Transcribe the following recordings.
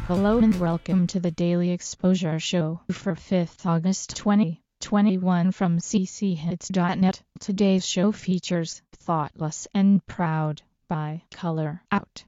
Hello and welcome to the Daily Exposure Show for 5th August 2021 from cchits.net. Today's show features Thoughtless and Proud by Color Out.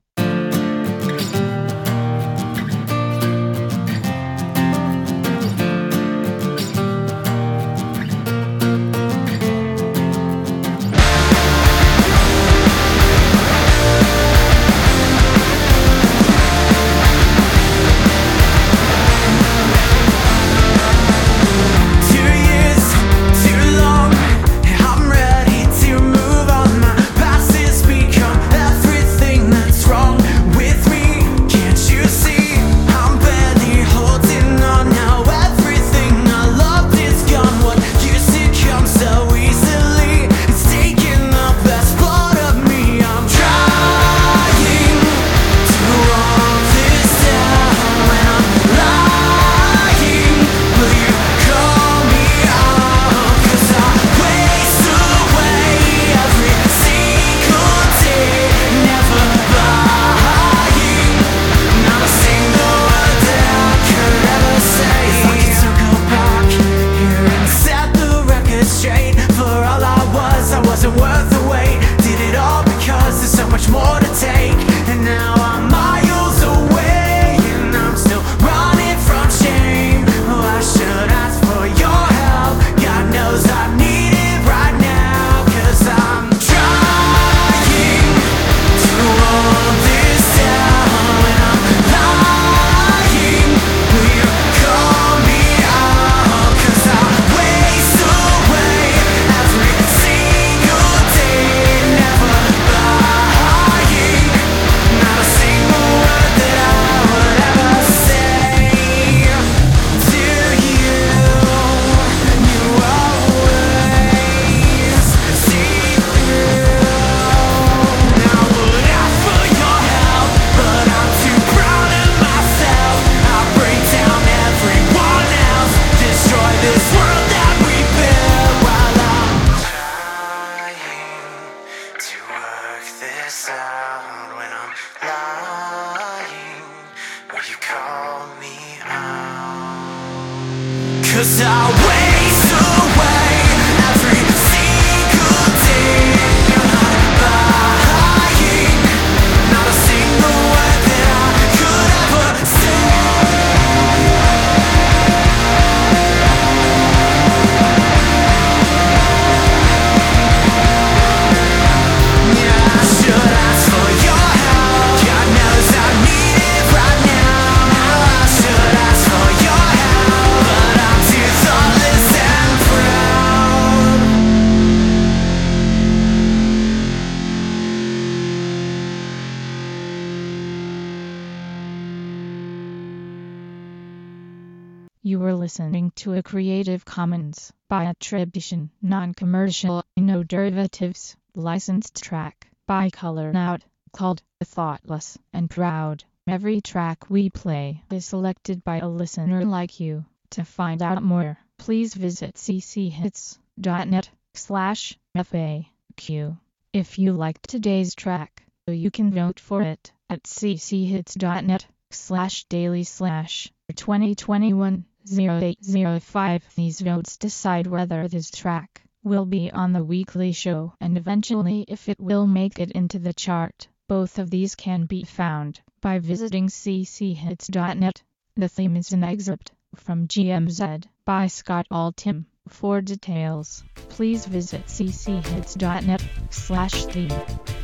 Cause I waste away every single day. You're not buying, not a single word that I could ever say. Yeah, I should ask for your help. God knows I need it right now. I should ask for your help, but I'm too thoughtless and proud. You were listening to a Creative Commons by attribution, non-commercial, no derivatives, licensed track by Color Out, called Thoughtless and Proud. Every track we play is selected by a listener like you. To find out more, please visit cchits.net/FAQ. If you liked today's track, you can vote for it at cchits.net/daily/2021-0805. These votes decide whether this track will be on the weekly show and eventually if it will make it into the chart. Both of these can be found by visiting cchits.net. The theme is an excerpt from GMZ by Scott Altham. For details, please visit cchits.net/theme.